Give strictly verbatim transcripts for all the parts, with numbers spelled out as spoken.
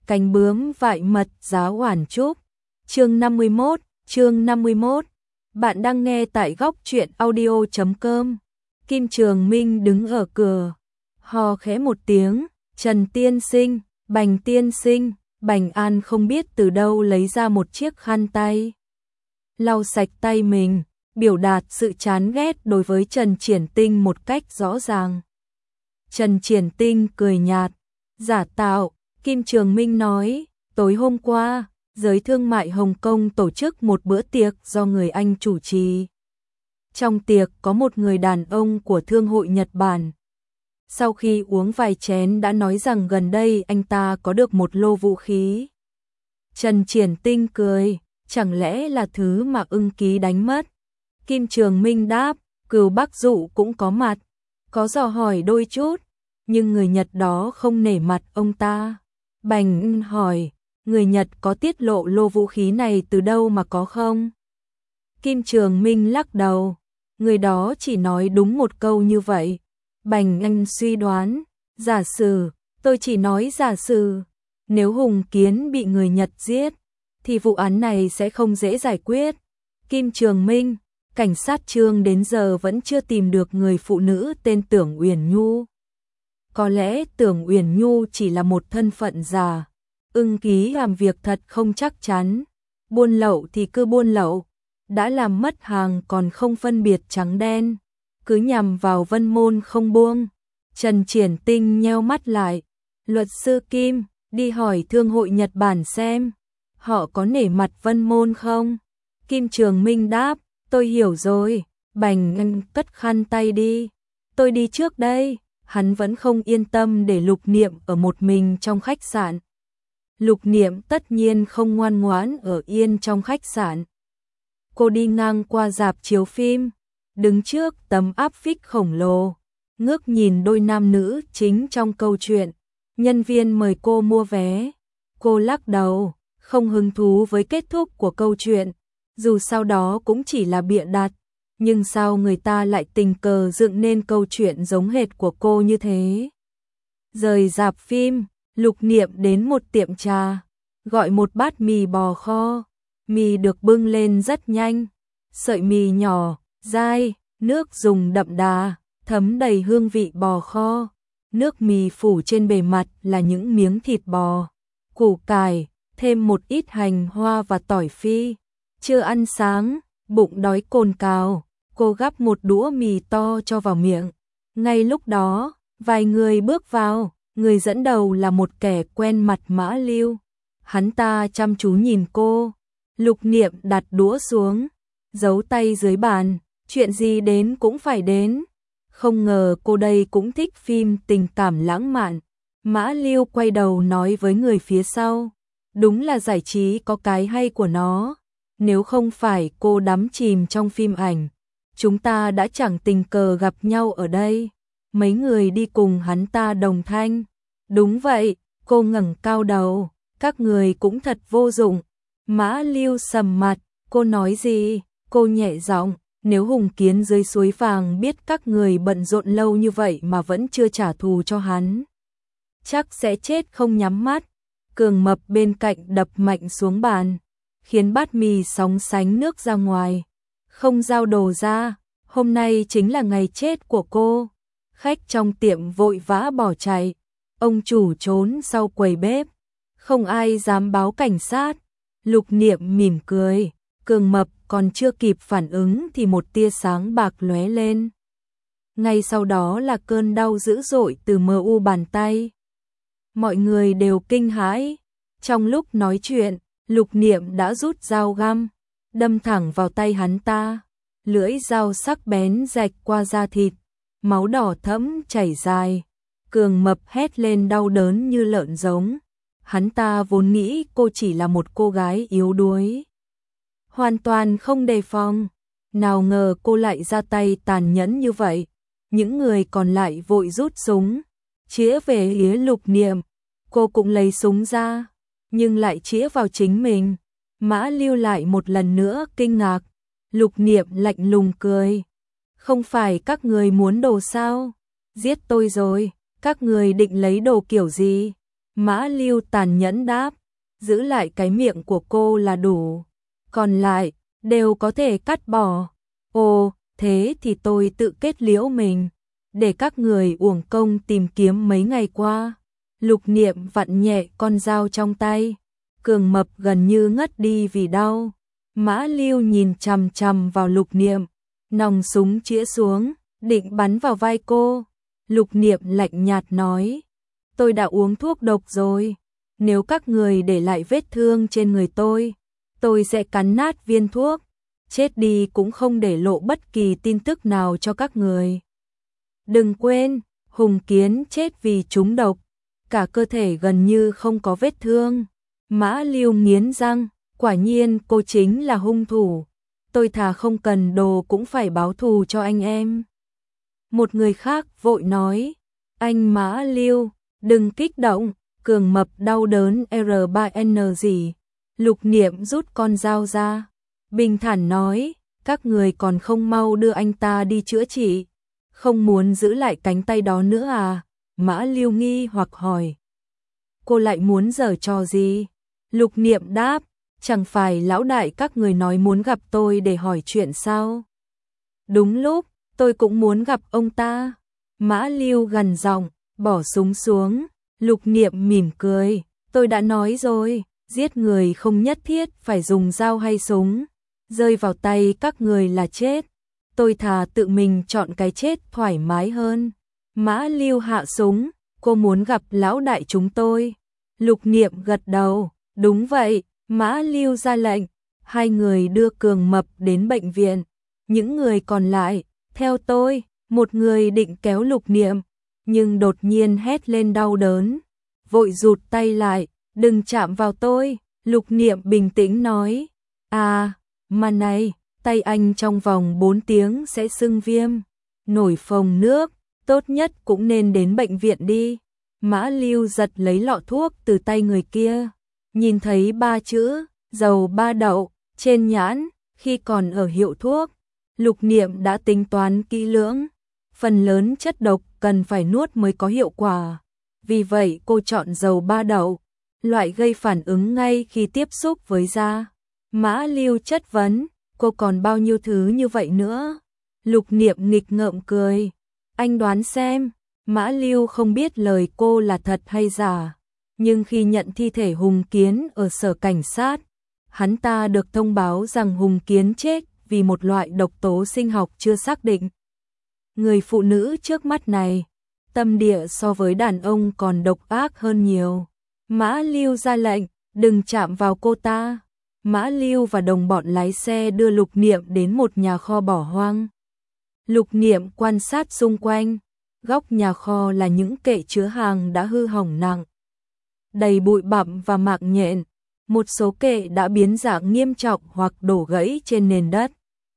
cánh bướm vại mật giá oản trúc. Chương năm mươi mốt, chương năm mươi mốt. Bạn đang nghe tại góc truyện audio chấm com. Kim Trường Minh đứng ở cửa, hò khẽ một tiếng, "Trần tiên sinh, Bành tiên sinh." Bành An không biết từ đâu lấy ra một chiếc khăn tay, lau sạch tay mình, biểu đạt sự chán ghét đối với Trần Triển Tinh một cách rõ ràng. Trần Triển Tinh cười nhạt, "Giả tạo." Kim Trường Minh nói, "Tối hôm qua, giới thương mại Hồng Kông tổ chức một bữa tiệc do người Anh chủ trì. Trong tiệc có một người đàn ông của Thương hội Nhật Bản. Sau khi uống vài chén đã nói rằng gần đây anh ta có được một lô vũ khí." Trần Triển Tinh cười, "Chẳng lẽ là thứ mà Ưng Ký đánh mất?" Kim Trường Minh đáp, "Cửu Bắc Dụ cũng có mặt, có dò hỏi đôi chút, nhưng người Nhật đó không nể mặt ông ta." Bành Ưng hỏi, "Người Nhật có tiết lộ lô vũ khí này từ đâu mà có không?" Kim Trường Minh lắc đầu, "Người đó chỉ nói đúng một câu như vậy." Bành Anh suy đoán, "Giả sử, tôi chỉ nói giả sử, nếu Hùng Kiến bị người Nhật giết, thì vụ án này sẽ không dễ giải quyết." Kim Trường Minh, "Cảnh sát Trương đến giờ vẫn chưa tìm được người phụ nữ tên Tưởng Uyển Nhu. Có lẽ Tưởng Uyển Nhu chỉ là một thân phận giả. Ưng Ký làm việc thật không chắc chắn. Buôn lậu thì cứ buôn lậu, đã làm mất hàng còn không phân biệt trắng đen, cứ nhằm vào Vân Môn không buông." Trần Triển Tinh nheo mắt lại, "Luật sư Kim, đi hỏi Thương hội Nhật Bản xem, họ có nể mặt Vân Môn không?" Kim Trường Minh đáp, "Tôi hiểu rồi." Bành Anh cất khăn tay đi, "Tôi đi trước đây." Hắn vẫn không yên tâm để Lục Niệm ở một mình trong khách sạn. Lục Niệm tất nhiên không ngoan ngoãn ở yên trong khách sạn. Cô đi ngang qua rạp chiếu phim, đứng trước tấm áp phích khổng lồ, ngước nhìn đôi nam nữ chính trong câu chuyện. Nhân viên mời cô mua vé. Cô lắc đầu, không hứng thú với kết thúc của câu chuyện, dù sau đó cũng chỉ là bịa đặt. Nhưng sao người ta lại tình cờ dựng nên câu chuyện giống hệt của cô như thế? Rời rạp phim, Lục Niệm đến một tiệm trà, gọi một bát mì bò kho. Mì được bưng lên rất nhanh, sợi mì nhỏ, dai, nước dùng đậm đà, thấm đầy hương vị bò kho. Nước mì phủ trên bề mặt là những miếng thịt bò, củ cải, thêm một ít hành hoa và tỏi phi. Chưa ăn sáng, bụng đói cồn cào, cô gắp một đũa mì to cho vào miệng. Ngay lúc đó, vài người bước vào, người dẫn đầu là một kẻ quen mặt Mã Lưu. Hắn ta chăm chú nhìn cô. Lục Niệm đặt đũa xuống, giấu tay dưới bàn, chuyện gì đến cũng phải đến. Không ngờ cô đây cũng thích phim tình cảm lãng mạn. Mã Lưu quay đầu nói với người phía sau, "Đúng là giải trí có cái hay của nó. Nếu không phải cô đắm chìm trong phim ảnh, chúng ta đã chẳng tình cờ gặp nhau ở đây." Mấy người đi cùng hắn ta đồng thanh, "Đúng vậy." Cô ngẩng cao đầu, "Các người cũng thật vô dụng." Mã Lưu sầm mặt, "Cô nói gì?" Cô nhẹ giọng, "Nếu Hùng Kiến dưới suối vàng biết các người bận rộn lâu như vậy mà vẫn chưa trả thù cho hắn, chắc sẽ chết không nhắm mắt." Cường Mập bên cạnh đập mạnh xuống bàn, khiến bát mì sóng sánh nước ra ngoài. "Không giao đồ ra, hôm nay chính là ngày chết của cô." Khách trong tiệm vội vã bỏ chạy, ông chủ trốn sau quầy bếp, không ai dám báo cảnh sát. Lục Niệm mỉm cười, Cường Mập còn chưa kịp phản ứng thì một tia sáng bạc lóe lên. Ngay sau đó là cơn đau dữ dội từ mờ u bàn tay. Mọi người đều kinh hãi. Trong lúc nói chuyện, Lục Niệm đã rút dao găm, đâm thẳng vào tay hắn ta. Lưỡi dao sắc bén rạch qua da thịt, máu đỏ thẫm chảy dài. Cường Mập hét lên đau đớn như lợn giống. Hắn ta vốn nghĩ cô chỉ là một cô gái yếu đuối, hoàn toàn không đề phòng. Nào ngờ cô lại ra tay tàn nhẫn như vậy. Những người còn lại vội rút súng, chĩa về phía Lục Niệm. Cô cũng lấy súng ra, nhưng lại chĩa vào chính mình. Mã Lưu lại một lần nữa kinh ngạc. Lục Niệm lạnh lùng cười, "Không phải các người muốn đồ sao? Giết tôi rồi, các người định lấy đồ kiểu gì?" Mã Lưu tàn nhẫn đáp, giữ lại cái miệng của cô là đủ, còn lại đều có thể cắt bỏ. Ồ, thế thì tôi tự kết liễu mình, để các người uổng công tìm kiếm mấy ngày qua. Lục Niệm vặn nhẹ con dao trong tay, Cường Mập gần như ngất đi vì đau. Mã Lưu nhìn chằm chằm vào Lục Niệm, nòng súng chĩa xuống, định bắn vào vai cô. Lục Niệm lạnh nhạt nói, tôi đã uống thuốc độc rồi, nếu các người để lại vết thương trên người tôi, tôi sẽ cắn nát viên thuốc, chết đi cũng không để lộ bất kỳ tin tức nào cho các người. Đừng quên, Hùng Kiến chết vì trúng độc, cả cơ thể gần như không có vết thương. Mã Lưu nghiến răng, quả nhiên cô chính là hung thủ, tôi thà không cần đồ cũng phải báo thù cho anh em. Một người khác vội nói, anh Mã Lưu, đừng kích động, Cường Mập đau đớn R ba N gì. Lục Niệm rút con dao ra, bình thản nói, các người còn không mau đưa anh ta đi chữa trị, không muốn giữ lại cánh tay đó nữa à? Mã Lưu nghi hoặc hỏi, cô lại muốn giở trò gì? Lục Niệm đáp, chẳng phải lão đại các người nói muốn gặp tôi để hỏi chuyện sao? Đúng lúc, tôi cũng muốn gặp ông ta. Mã Lưu gằn giọng, bỏ súng xuống. Lục Niệm mỉm cười, tôi đã nói rồi, giết người không nhất thiết phải dùng dao hay súng, rơi vào tay các người là chết, tôi thà tự mình chọn cái chết thoải mái hơn. Mã Lưu hạ súng, cô muốn gặp lão đại chúng tôi. Lục Niệm gật đầu, đúng vậy. Mã Lưu ra lệnh, hai người đưa Cường Mập đến bệnh viện, những người còn lại, theo tôi. Một người định kéo Lục Niệm, nhưng đột nhiên hét lên đau đớn, vội rụt tay lại, đừng chạm vào tôi. Lục Niệm bình tĩnh nói, à, mà này, tay anh trong vòng bốn tiếng sẽ sưng viêm, nổi phồng nước, tốt nhất cũng nên đến bệnh viện đi. Mã Lưu giật lấy lọ thuốc từ tay người kia, nhìn thấy ba chữ, dầu ba đậu, trên nhãn, khi còn ở hiệu thuốc, Lục Niệm đã tính toán kỹ lưỡng, phần lớn chất độc cần phải nuốt mới có hiệu quả, vì vậy cô chọn dầu ba đậu, loại gây phản ứng ngay khi tiếp xúc với da. Mã Lưu chất vấn, cô còn bao nhiêu thứ như vậy nữa? Lục Niệm nghịch ngợm cười, anh đoán xem. Mã Lưu không biết lời cô là thật hay giả, nhưng khi nhận thi thể Hùng Kiến ở sở cảnh sát, hắn ta được thông báo rằng Hùng Kiến chết vì một loại độc tố sinh học chưa xác định. Người phụ nữ trước mắt này, tâm địa so với đàn ông còn độc ác hơn nhiều. Mã Lưu ra lệnh, đừng chạm vào cô ta. Mã Lưu và đồng bọn lái xe đưa Lục Niệm đến một nhà kho bỏ hoang. Lục Niệm quan sát xung quanh, góc nhà kho là những kệ chứa hàng đã hư hỏng nặng, đầy bụi bặm và mạng nhện, một số kệ đã biến dạng nghiêm trọng hoặc đổ gãy trên nền đất.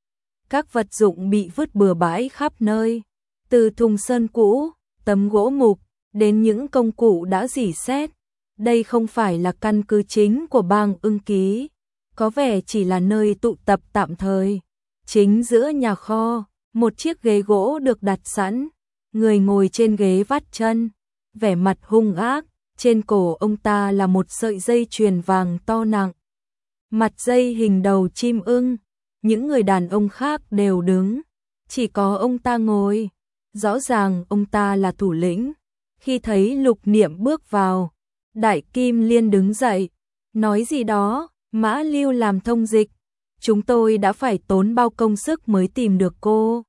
Các vật dụng bị vứt bừa bãi khắp nơi, từ thùng sơn cũ, tấm gỗ mục, đến những công cụ đã rỉ sét. Đây không phải là căn cứ chính của bang Ưng Ký, có vẻ chỉ là nơi tụ tập tạm thời. Chính giữa nhà kho, một chiếc ghế gỗ được đặt sẵn, người ngồi trên ghế vắt chân, vẻ mặt hung ác, trên cổ ông ta là một sợi dây chuyền vàng to nặng. Mặt dây hình đầu chim ưng, những người đàn ông khác đều đứng, chỉ có ông ta ngồi, rõ ràng ông ta là thủ lĩnh. Khi thấy Lục Niệm bước vào, Đại Kim Liên đứng dậy, nói gì đó, Mã Lưu làm thông dịch, chúng tôi đã phải tốn bao công sức mới tìm được cô.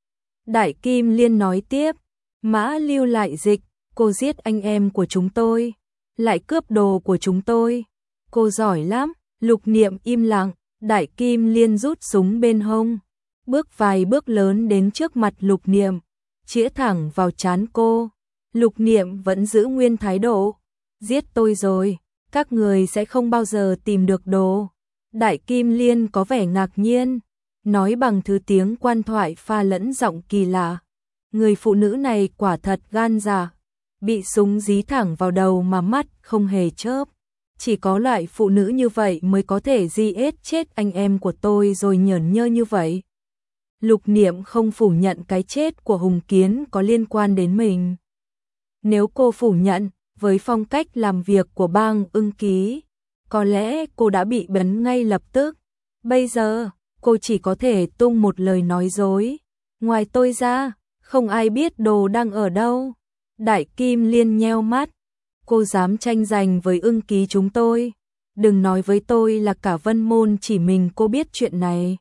Đại Kim Liên nói tiếp, Mã Lưu lại dịch, cô giết anh em của chúng tôi, lại cướp đồ của chúng tôi, cô giỏi lắm. Lục Niệm im lặng, Đại Kim Liên rút súng bên hông, bước vài bước lớn đến trước mặt Lục Niệm, chĩa thẳng vào trán cô. Lục Niệm vẫn giữ nguyên thái độ, giết tôi rồi, các người sẽ không bao giờ tìm được đồ. Đại Kim Liên có vẻ ngạc nhiên, nói bằng thứ tiếng quan thoại pha lẫn giọng kỳ lạ. Người phụ nữ này quả thật gan dạ, bị súng dí thẳng vào đầu mà mắt không hề chớp. Chỉ có loại phụ nữ như vậy mới có thể giết chết anh em của tôi rồi nhởn nhơ như vậy. Lục Niệm không phủ nhận cái chết của Hùng Kiến có liên quan đến mình. Nếu cô phủ nhận, với phong cách làm việc của bang Ưng Ký, có lẽ cô đã bị bấn ngay lập tức. Bây giờ, cô chỉ có thể tung một lời nói dối. Ngoài tôi ra, không ai biết Đồ đang ở đâu. Đại Kim Liên nheo mắt. Cô dám tranh giành với Ưng Ký chúng tôi. Đừng nói với tôi là cả Vân Môn chỉ mình cô biết chuyện này.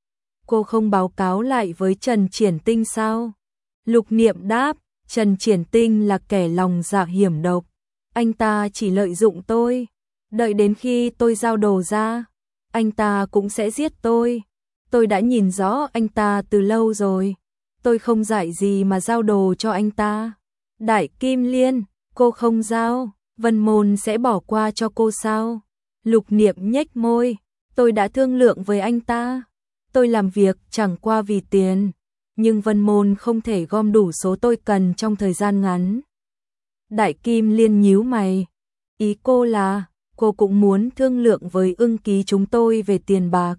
Cô không báo cáo lại với Trần Triển Tinh sao? Lục Niệm đáp, Trần Triển Tinh là kẻ lòng dạ hiểm độc. Anh ta chỉ lợi dụng tôi. Đợi đến khi tôi giao Đồ ra, anh ta cũng sẽ giết tôi. Tôi đã nhìn rõ anh ta từ lâu rồi. Tôi không dạy gì mà giao Đồ cho anh ta. Đại Kim Liên, cô không giao, Vân Môn sẽ bỏ qua cho cô sao? Lục Niệm nhếch môi, tôi đã thương lượng với anh ta. Tôi làm việc chẳng qua vì tiền, nhưng Vân Môn không thể gom đủ số tôi cần trong thời gian ngắn. Đại Kim Liên nhíu mày, ý cô là cô cũng muốn thương lượng với Ưng Ký chúng tôi về tiền bạc.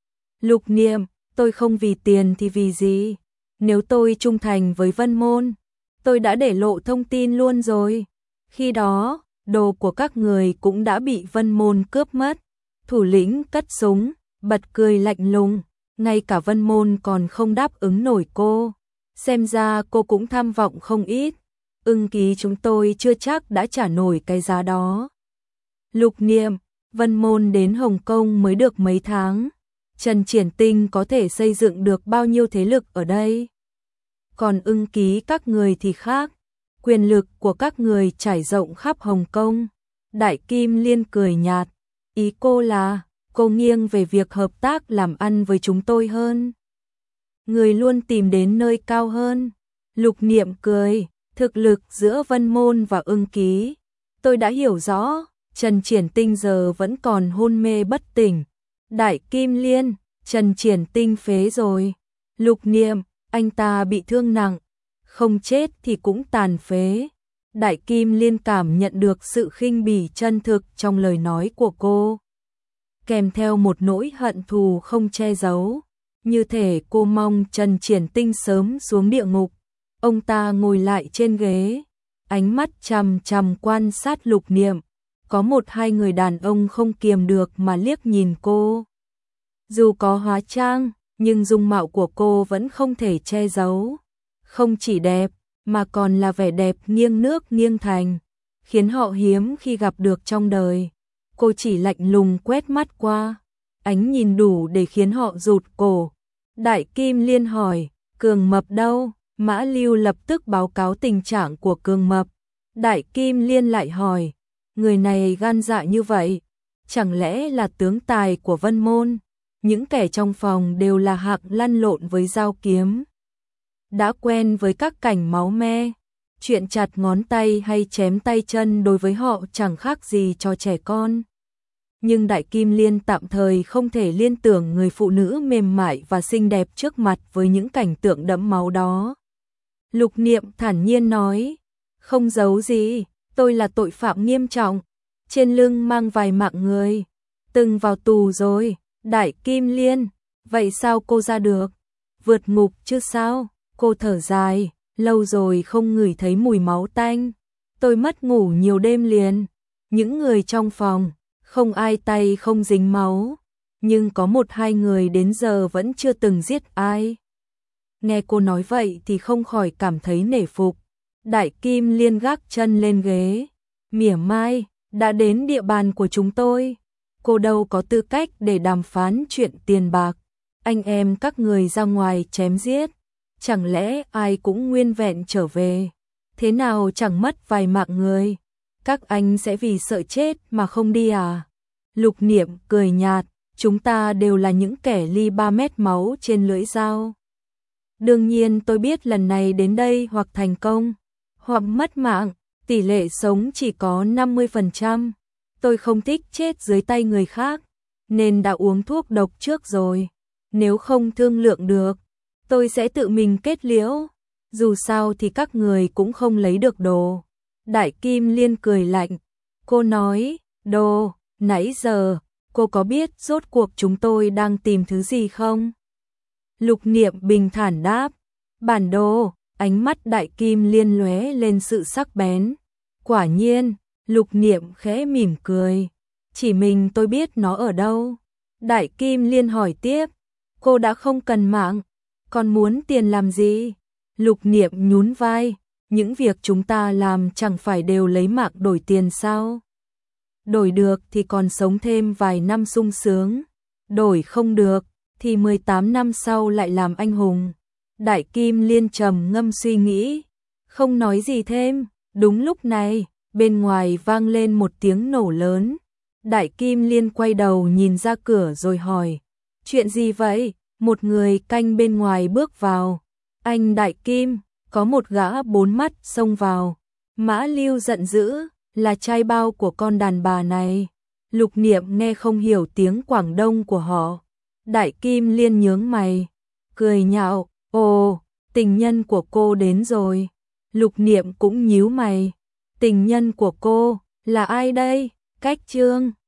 Lục Niệm, tôi không vì tiền thì vì gì? Nếu tôi trung thành với Vân Môn, tôi đã để lộ thông tin luôn rồi. Khi đó, đồ của các người cũng đã bị Vân Môn cướp mất. Thủ lĩnh cất súng, bật cười lạnh lùng, ngay cả Vân Môn còn không đáp ứng nổi cô. Xem ra cô cũng tham vọng không ít. Ưng Ký chúng tôi chưa chắc đã trả nổi cái giá đó. Lục Niệm, Vân Môn đến Hồng Kông mới được mấy tháng. Trần Triển Tinh có thể xây dựng được bao nhiêu thế lực ở đây? Còn Ưng Ký các người thì khác. Quyền lực của các người trải rộng khắp Hồng Kông. Đại Kim Liên cười nhạt. Ý cô là, cô nghiêng về việc hợp tác làm ăn với chúng tôi hơn. Người luôn tìm đến nơi cao hơn. Lục Niệm cười, thực lực giữa Vân Môn và Ưng Ký. Tôi đã hiểu rõ, Trần Triển Tinh giờ vẫn còn hôn mê bất tỉnh. Đại Kim Liên, Trần Triển Tinh phế rồi. Lục Niệm, anh ta bị thương nặng, không chết thì cũng tàn phế. Đại Kim Liên cảm nhận được sự khinh bỉ chân thực trong lời nói của cô, kèm theo một nỗi hận thù không che giấu, như thể cô mong Trần Triển Tinh sớm xuống địa ngục. Ông ta ngồi lại trên ghế, ánh mắt chằm chằm quan sát Lục Niệm. Có một hai người đàn ông không kiềm được mà liếc nhìn cô. Dù có hóa trang, nhưng dung mạo của cô vẫn không thể che giấu. Không chỉ đẹp, mà còn là vẻ đẹp nghiêng nước nghiêng thành, khiến họ hiếm khi gặp được trong đời. Cô chỉ lạnh lùng quét mắt qua, ánh nhìn đủ để khiến họ rụt cổ. Đại Kim Liên hỏi, Cường Mập đâu? Mã Lưu lập tức báo cáo tình trạng của Cường Mập. Đại Kim Liên lại hỏi, người này gan dạ như vậy, chẳng lẽ là tướng tài của Vân Môn? Những kẻ trong phòng đều là hạng lăn lộn với dao kiếm, đã quen với các cảnh máu me. Chuyện chặt ngón tay hay chém tay chân đối với họ chẳng khác gì cho trẻ con. Nhưng Đại Kim Liên tạm thời không thể liên tưởng người phụ nữ mềm mại và xinh đẹp trước mặt với những cảnh tượng đẫm máu đó. Lục Niệm thản nhiên nói, không giấu gì, tôi là tội phạm nghiêm trọng, trên lưng mang vài mạng người, từng vào tù rồi. Đại Kim Liên, vậy sao cô ra được? Vượt ngục chứ sao? Cô thở dài, lâu rồi không ngửi thấy mùi máu tanh. Tôi mất ngủ nhiều đêm liền. Những người trong phòng, không ai tay không dính máu, nhưng có một hai người đến giờ vẫn chưa từng giết ai. Nghe cô nói vậy thì không khỏi cảm thấy nể phục. Đại Kim Liên gác chân lên ghế, mỉa mai, đã đến địa bàn của chúng tôi. Cô đâu có tư cách để đàm phán chuyện tiền bạc. Anh em các người ra ngoài chém giết, chẳng lẽ ai cũng nguyên vẹn trở về? Thế nào chẳng mất vài mạng người? Các anh sẽ vì sợ chết mà không đi à? Lục Niệm cười nhạt, chúng ta đều là những kẻ ly ba mét máu trên lưỡi dao. Đương nhiên tôi biết lần này đến đây hoặc thành công, hoặc mất mạng, tỷ lệ sống chỉ có năm mươi phần trăm. Tôi không thích chết dưới tay người khác, nên đã uống thuốc độc trước rồi. Nếu không thương lượng được, tôi sẽ tự mình kết liễu. Dù sao thì các người cũng không lấy được đồ. Đại Kim Liên cười lạnh. Cô nói, đồ, nãy giờ, cô có biết rốt cuộc chúng tôi đang tìm thứ gì không? Lục Niệm bình thản đáp, bản đồ. Ánh mắt Đại Kim Liên lóe lên sự sắc bén. Quả nhiên, Lục Niệm khẽ mỉm cười. Chỉ mình tôi biết nó ở đâu. Đại Kim Liên hỏi tiếp, cô đã không cần mạng, còn muốn tiền làm gì? Lục Niệm nhún vai, những việc chúng ta làm chẳng phải đều lấy mạng đổi tiền sao? Đổi được thì còn sống thêm vài năm sung sướng, đổi không được thì mười tám năm sau lại làm anh hùng. Đại Kim Liên trầm ngâm suy nghĩ, không nói gì thêm. Đúng lúc này, bên ngoài vang lên một tiếng nổ lớn. Đại Kim Liên quay đầu nhìn ra cửa rồi hỏi, chuyện gì vậy? Một người canh bên ngoài bước vào. Anh Đại Kim, có một gã bốn mắt xông vào. Mã Lưu giận dữ, là trai bao của con đàn bà này. Lục Niệm nghe không hiểu tiếng Quảng Đông của họ. Đại Kim Liên nhướng mày, cười nhạo, ồ, tình nhân của cô đến rồi. Lục Niệm cũng nhíu mày, tình nhân của cô, là ai đây? Cách Trương.